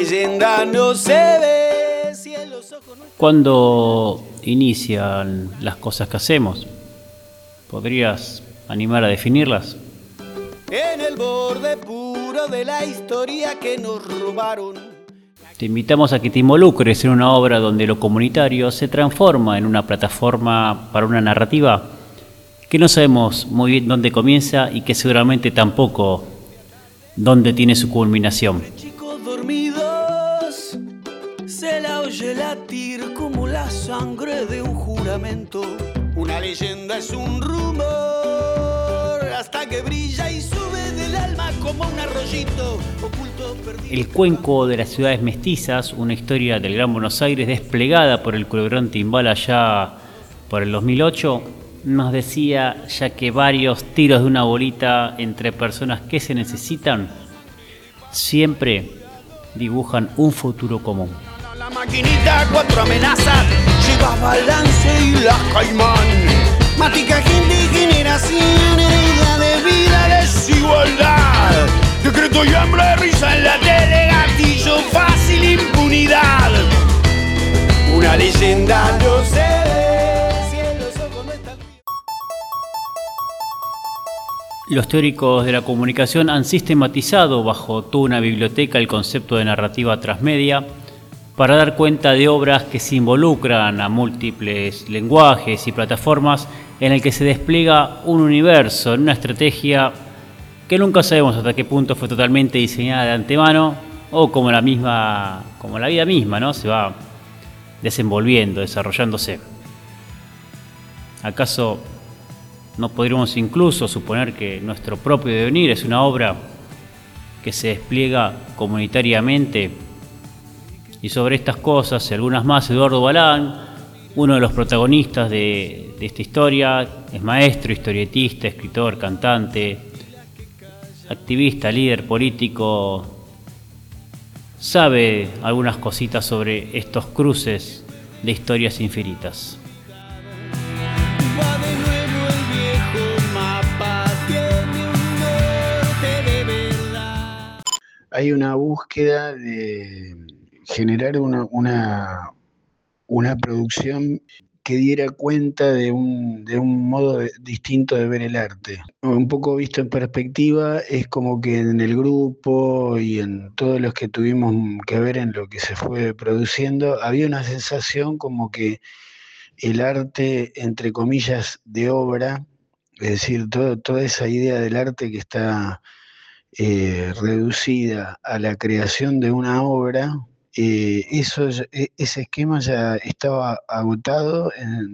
leyenda no se ve si en los ojos no está... ¿Cuándo inician las cosas que hacemos? ¿Podrías animar a definirlas? En el borde puro de la historia que nos robaron. Te invitamos a que te involucres en una obra donde lo comunitario se transforma en una plataforma para una narrativa que no sabemos muy bien dónde comienza y que seguramente tampoco dónde tiene su culminación. Chicos dormidos, se la oye latir como la sangre de un juramento. Una leyenda es un rumor hasta que brilla y sube del alma como un arroyito oculto, perdido. El cuenco de las ciudades mestizas, una historia del Gran Buenos Aires desplegada por el Culebrón Timbal allá por el 2008, nos decía ya que varios tiros de una bolita entre personas que se necesitan siempre dibujan un futuro común. La maquinita, 4 amenazas, lleva balance y las caimán. Matica, gente y generación, herida de vida, desigualdad. Decreto y hambre, risa en la tele, gatillo fácil, impunidad. Una leyenda no se ve si en los ojos no está... Los teóricos de la comunicación han sistematizado bajo toda una biblioteca el concepto de narrativa transmedia para dar cuenta de obras que se involucran a múltiples lenguajes y plataformas en el que se despliega un universo en una estrategia que nunca sabemos hasta qué punto fue totalmente diseñada de antemano o como la vida misma, ¿no? Se va desenvolviendo, desarrollándose. ¿Acaso no podríamos incluso suponer que nuestro propio devenir es una obra que se despliega comunitariamente? Y sobre estas cosas y algunas más, Eduardo Balán, uno de los protagonistas de esta historia, es maestro, historietista, escritor, cantante, activista, líder político, sabe algunas cositas sobre estos cruces de historias infinitas. Va de nuevo el viejo mapa, tiene un norte de verdad. Hay una búsqueda de generar una producción que diera cuenta de un modo distinto de ver el arte. Un poco visto en perspectiva, es como que en el grupo y en todos los que tuvimos que ver en lo que se fue produciendo, había una sensación como que el arte, entre comillas, de obra, es decir, toda esa idea del arte que está reducida a la creación de una obra, ese esquema ya estaba agotado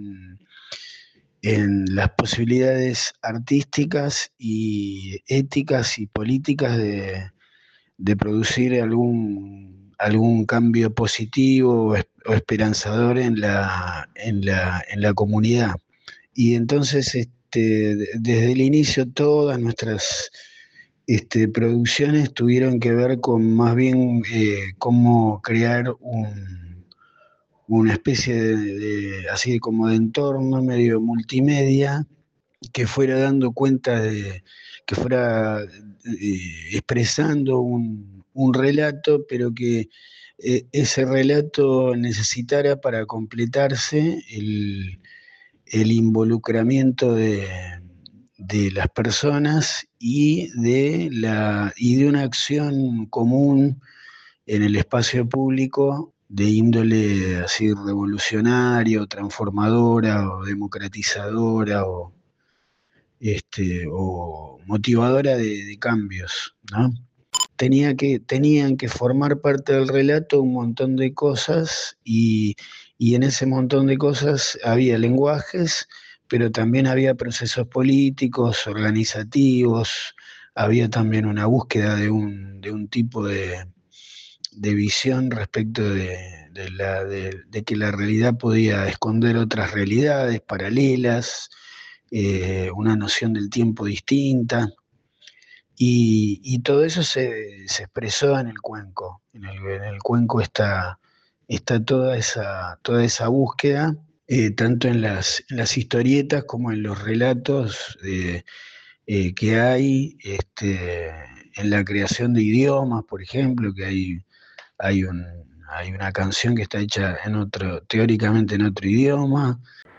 en las posibilidades artísticas y éticas y políticas de producir algún cambio positivo o esperanzador en la comunidad. Y entonces, desde el inicio, todas nuestras producciones tuvieron que ver con más bien cómo crear una especie así como de entorno medio multimedia que fuera dando cuenta que fuera expresando un relato, pero que ese relato necesitara para completarse el involucramiento de las personas y de una acción común en el espacio público de índole así revolucionaria o transformadora o democratizadora o motivadora de cambios, ¿no? Tenían que formar parte del relato un montón de cosas y en ese montón de cosas había lenguajes, pero también había procesos políticos, organizativos, había también una búsqueda de un tipo de visión respecto de que la realidad podía esconder otras realidades paralelas, una noción del tiempo distinta, y todo eso se expresó en el cuenco. En el cuenco está toda esa búsqueda, tanto en las historietas como en los relatos que hay, en la creación de idiomas, por ejemplo, que hay hay una canción que está hecha teóricamente en otro idioma.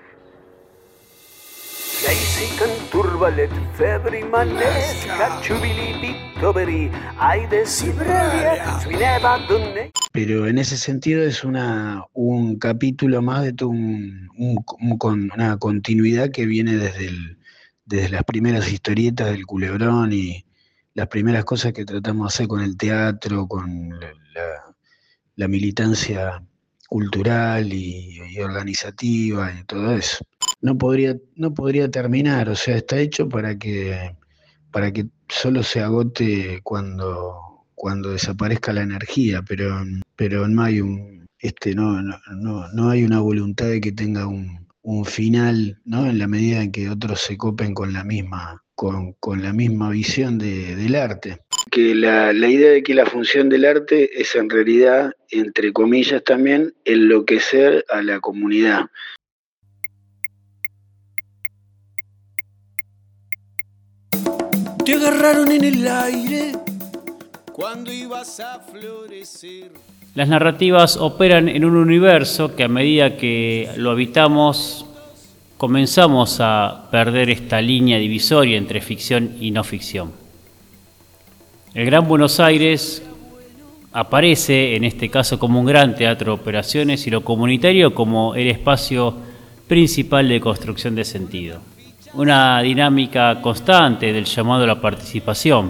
Pero en ese sentido es un capítulo más de todo una continuidad que viene desde las primeras historietas del Culebrón y las primeras cosas que tratamos de hacer con el teatro, con la militancia cultural y organizativa y todo eso. No podría terminar, o sea, está hecho para que solo se agote cuando desaparezca la energía, pero no hay no hay una voluntad de que tenga un final, ¿no? En la medida en que otros se copen con la misma visión del arte. Que la idea de que la función del arte es en realidad, entre comillas también, enloquecer a la comunidad. Te agarraron en el aire cuando ibas a florecer. Las narrativas operan en un universo que a medida que lo habitamos comenzamos a perder esta línea divisoria entre ficción y no ficción. El Gran Buenos Aires aparece en este caso como un gran teatro de operaciones y lo comunitario como el espacio principal de construcción de sentido. Una dinámica constante del llamado a la participación,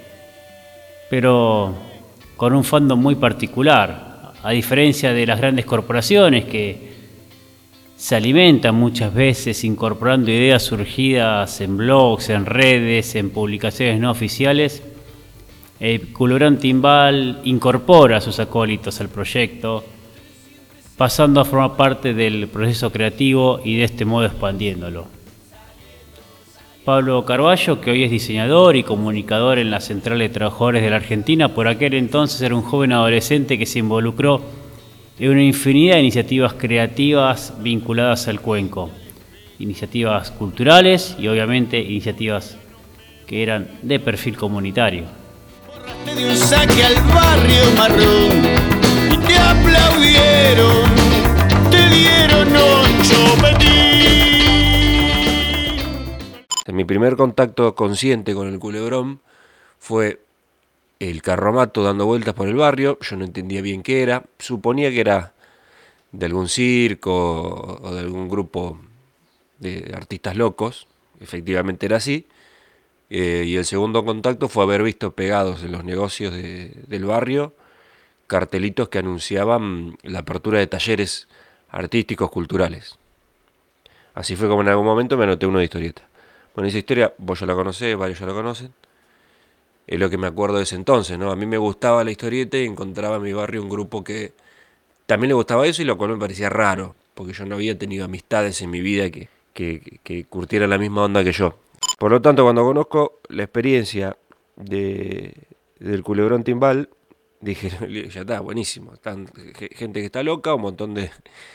pero con un fandom muy particular, a diferencia de las grandes corporaciones que se alimentan muchas veces incorporando ideas surgidas en blogs, en redes, en publicaciones no oficiales. El Culebrón Timbal incorpora a sus acólitos al proyecto, pasando a formar parte del proceso creativo y de este modo expandiéndolo. Pablo Carballo, que hoy es diseñador y comunicador en la Central de Trabajadores de la Argentina, por aquel entonces era un joven adolescente que se involucró en una infinidad de iniciativas creativas vinculadas al cuenco, iniciativas culturales y obviamente iniciativas que eran de perfil comunitario. Te dio un saque al barrio marrón y te aplaudieron, te dieron 8 petí. Mi primer contacto consciente con el Culebrón fue el carromato dando vueltas por el barrio. Yo no entendía bien qué era, suponía que era de algún circo o de algún grupo de artistas locos, efectivamente era así. Y el segundo contacto fue haber visto pegados en los negocios del barrio cartelitos que anunciaban la apertura de talleres artísticos culturales. Así fue como en algún momento me anoté uno de historieta. Bueno, esa historia vos ya la conocés, varios ya la conocen. Es lo que me acuerdo de ese entonces, ¿no? A mí me gustaba la historieta y encontraba en mi barrio un grupo que también le gustaba eso y lo cual me parecía raro, porque yo no había tenido amistades en mi vida que curtieran la misma onda que yo. Por lo tanto, cuando conozco la experiencia del Culebrón Timbal, dije, ya está, buenísimo. Están gente que está loca, un montón de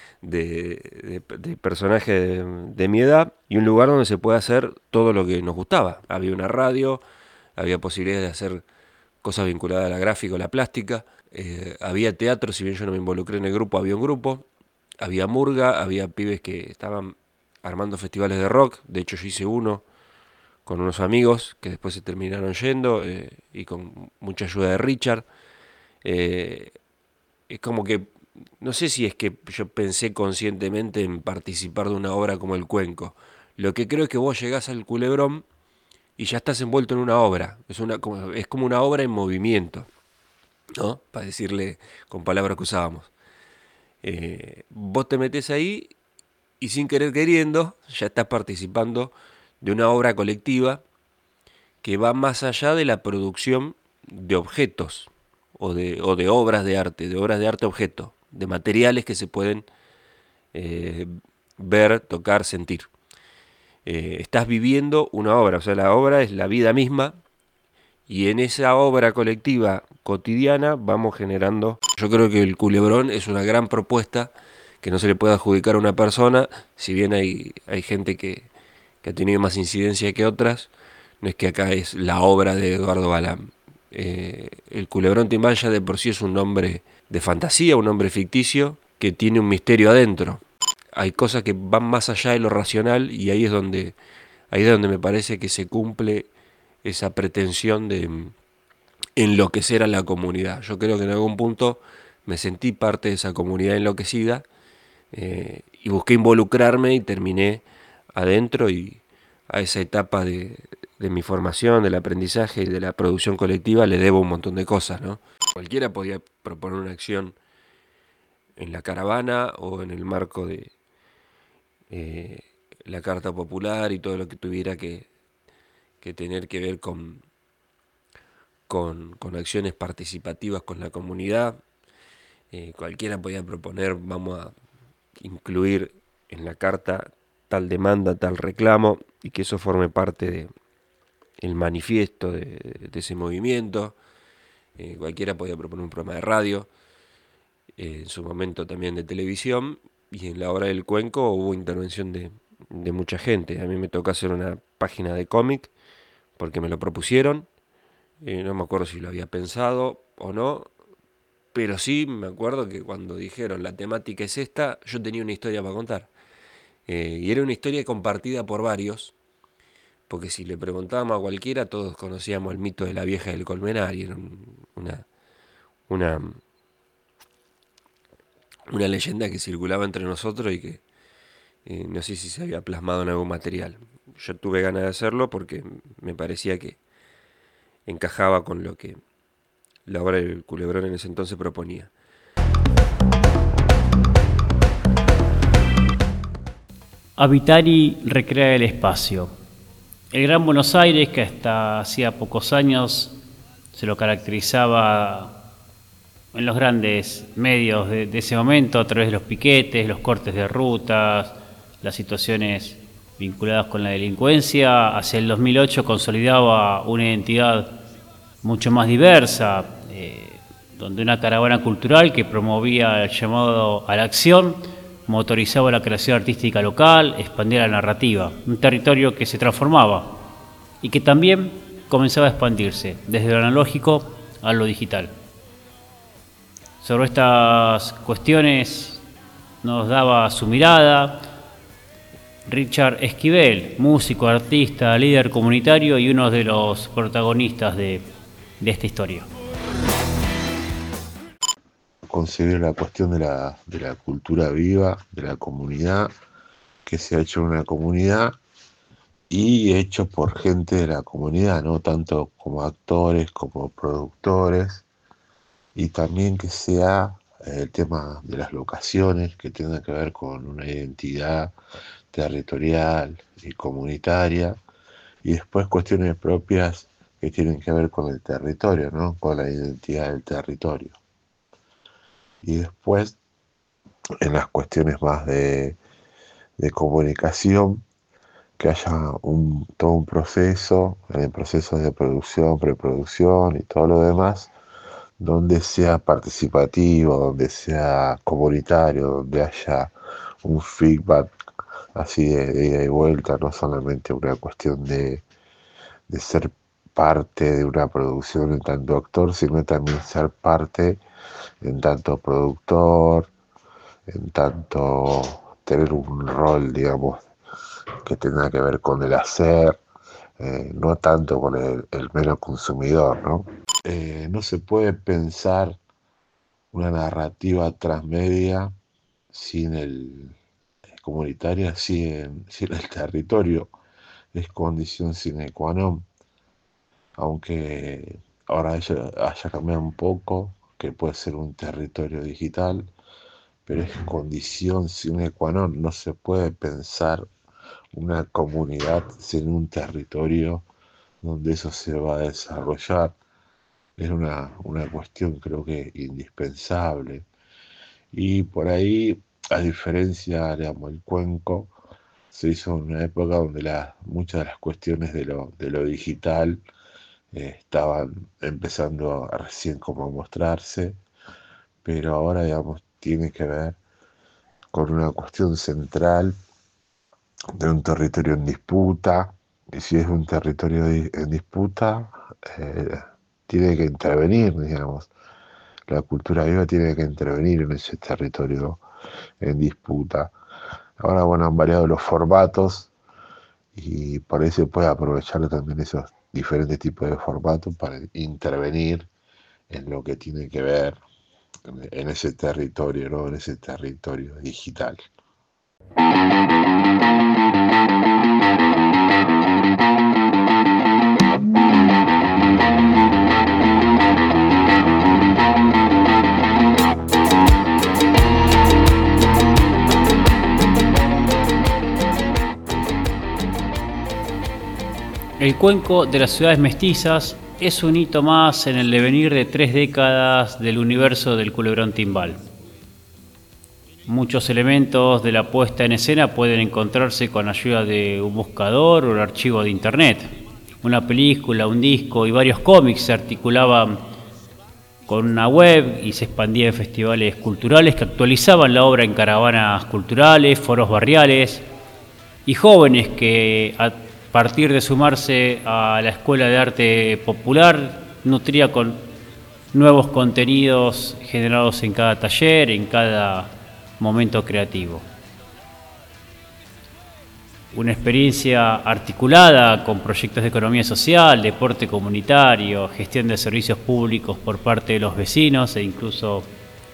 personajes de mi edad y un lugar donde se puede hacer todo lo que nos gustaba. Había una radio, había posibilidades de hacer cosas vinculadas a la gráfica o la plástica, había teatro, si bien yo no me involucré en el grupo, había un grupo, había murga, había pibes que estaban armando festivales de rock. De hecho yo hice uno con unos amigos que después se terminaron yendo y con mucha ayuda de Richard. Es como que, no sé si es que yo pensé conscientemente en participar de una obra como El Cuenco. Lo que creo es que vos llegás al Culebrón y ya estás envuelto en una obra. Es como una obra en movimiento, ¿no? Para decirle con palabras que usábamos. Vos te metés ahí y sin querer queriendo ya estás participando de una obra colectiva que va más allá de la producción de objetos o de obras de arte objeto, de materiales que se pueden ver, tocar, sentir. Estás viviendo una obra, o sea, la obra es la vida misma y en esa obra colectiva cotidiana vamos generando. Yo creo que el Culebrón es una gran propuesta que no se le puede adjudicar a una persona, si bien hay gente que ha tenido más incidencia que otras, no es que acá es la obra de Eduardo Balam. El Culebrón Timbal ya de por sí es un nombre fantasía, un hombre ficticio que tiene un misterio adentro. Hay cosas que van más allá de lo racional y ahí es donde me parece que se cumple esa pretensión de enloquecer a la comunidad. Yo creo que en algún punto me sentí parte de esa comunidad enloquecida y busqué involucrarme y terminé adentro, y a esa etapa de mi formación, del aprendizaje y de la producción colectiva le debo un montón de cosas, ¿no? Cualquiera podía proponer una acción en la caravana o en el marco de la Carta Popular y todo lo que tuviera que tener que ver con acciones participativas con la comunidad. Cualquiera podía proponer, vamos a incluir en la carta tal demanda, tal reclamo, y que eso forme parte del manifiesto de ese movimiento. Cualquiera podía proponer un programa de radio, en su momento también de televisión, y en la hora del cuenco hubo intervención de mucha gente. A mí me tocó hacer una página de cómic porque me lo propusieron. No me acuerdo si lo había pensado o no, pero sí me acuerdo que cuando dijeron la temática es esta, yo tenía una historia para contar. Y era una historia compartida por varios, porque si le preguntábamos a cualquiera, todos conocíamos el mito de la vieja del colmenar, y era una, una leyenda que circulaba entre nosotros y que no sé si se había plasmado en algún material. Yo tuve ganas de hacerlo porque me parecía que encajaba con lo que la obra del Culebrón en ese entonces proponía. Habitar y recrear el espacio. El Gran Buenos Aires, que hasta hacía pocos años se lo caracterizaba en los grandes medios de ese momento a través de los piquetes, los cortes de rutas, las situaciones vinculadas con la delincuencia, hacia el 2008 consolidaba una identidad mucho más diversa, donde una caravana cultural que promovía el llamado a la acción motorizaba la creación artística local, expandía la narrativa, un territorio que se transformaba y que también comenzaba a expandirse desde lo analógico a lo digital. Sobre estas cuestiones nos daba su mirada Richard Esquivel, músico, artista, líder comunitario y uno de los protagonistas de esta historia. Concebir la cuestión de la cultura viva, de la comunidad, que se ha hecho en una comunidad y hecho por gente de la comunidad, no tanto como actores, como productores, y también que sea el tema de las locaciones, que tenga que ver con una identidad territorial y comunitaria, y después cuestiones propias que tienen que ver con el territorio, ¿no? Con la identidad del territorio. Y después, en las cuestiones más de comunicación, que haya todo un proceso, en el proceso de producción, preproducción y todo lo demás, donde sea participativo, donde sea comunitario, donde haya un feedback así de ida y vuelta, no solamente una cuestión de ser parte de una producción en tanto actor, sino también ser parte en tanto productor, en tanto tener un rol, digamos, que tenga que ver con el hacer, no tanto con el mero consumidor, ¿no? No se puede pensar una narrativa transmedia sin el comunitaria, sin el territorio. Es condición sine qua non, aunque ahora haya cambiado un poco, que puede ser un territorio digital, pero es condición sine qua non. No se puede pensar una comunidad sin un territorio donde eso se va a desarrollar. Es una cuestión, creo que indispensable. Y por ahí, a diferencia, digamos, el cuenco se hizo en una época donde muchas de las cuestiones de lo digital estaban empezando recién como a mostrarse, pero ahora, digamos, tiene que ver con una cuestión central de un territorio en disputa, y si es un territorio en disputa, tiene que intervenir, digamos. La cultura viva tiene que intervenir en ese territorio en disputa. Ahora, bueno, han variado los formatos y por ahí se puede aprovechar también esos diferentes tipos de formatos para intervenir en lo que tiene que ver en ese territorio, ¿no? En ese territorio digital. El cuenco de las ciudades mestizas es un hito más en el devenir de 3 décadas del universo del Culebrón Timbal. Muchos elementos de la puesta en escena pueden encontrarse con ayuda de un buscador o un archivo de internet. Una película, un disco y varios cómics se articulaban con una web y se expandía en festivales culturales que actualizaban la obra en caravanas culturales, foros barriales y jóvenes que a partir de sumarse a la Escuela de Arte Popular nutría con nuevos contenidos generados en cada taller, en cada momento creativo. Una experiencia articulada con proyectos de economía social, deporte comunitario, gestión de servicios públicos por parte de los vecinos e incluso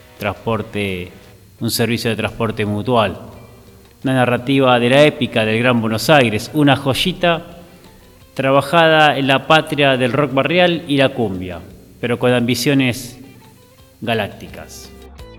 un servicio de transporte mutual. Una narrativa de la épica del Gran Buenos Aires, una joyita trabajada en la patria del rock barrial y la cumbia, pero con ambiciones galácticas.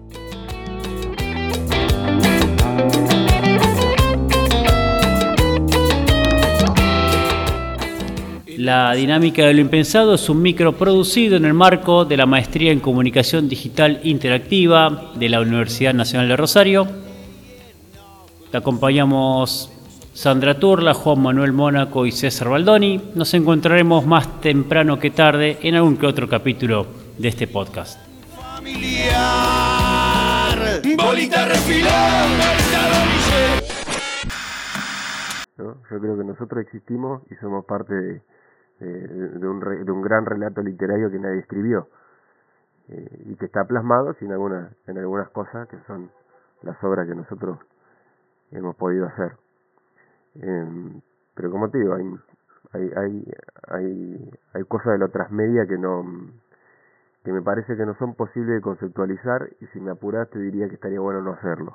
La dinámica de lo impensado es un micro producido en el marco de la Maestría en Comunicación Digital Interactiva de la Universidad Nacional de Rosario. Te acompañamos Sandra Turla, Juan Manuel Mónaco y César Baldoni. Nos encontraremos más temprano que tarde en algún que otro capítulo de este podcast. Familiar, bolita refilar, ¿no? Yo creo que nosotros existimos y somos parte de un gran relato literario que nadie escribió y que está plasmado en algunas cosas que son las obras que nosotros hemos podido hacer. Pero como te digo, hay cosas de lo transmedia que me parece que no son posibles de conceptualizar, y si me apuras te diría que estaría bueno no hacerlo.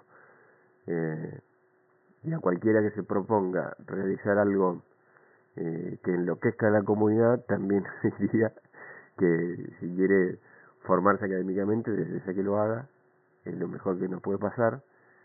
Y a cualquiera que se proponga realizar algo que enloquezca a la comunidad, también diría que si quiere formarse académicamente, desde que lo haga, es lo mejor que nos puede pasar.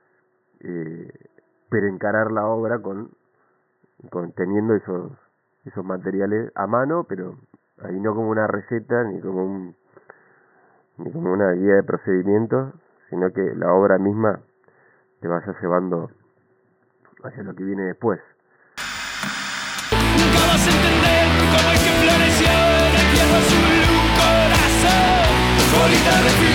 Pero encarar la obra con teniendo esos materiales a mano, pero ahí no como una receta ni como una guía de procedimientos, sino que la obra misma te vaya llevando hacia lo que viene después. Nunca vas a entender cómo es que floreció en el tierra azul un corazón. Bolita refilar.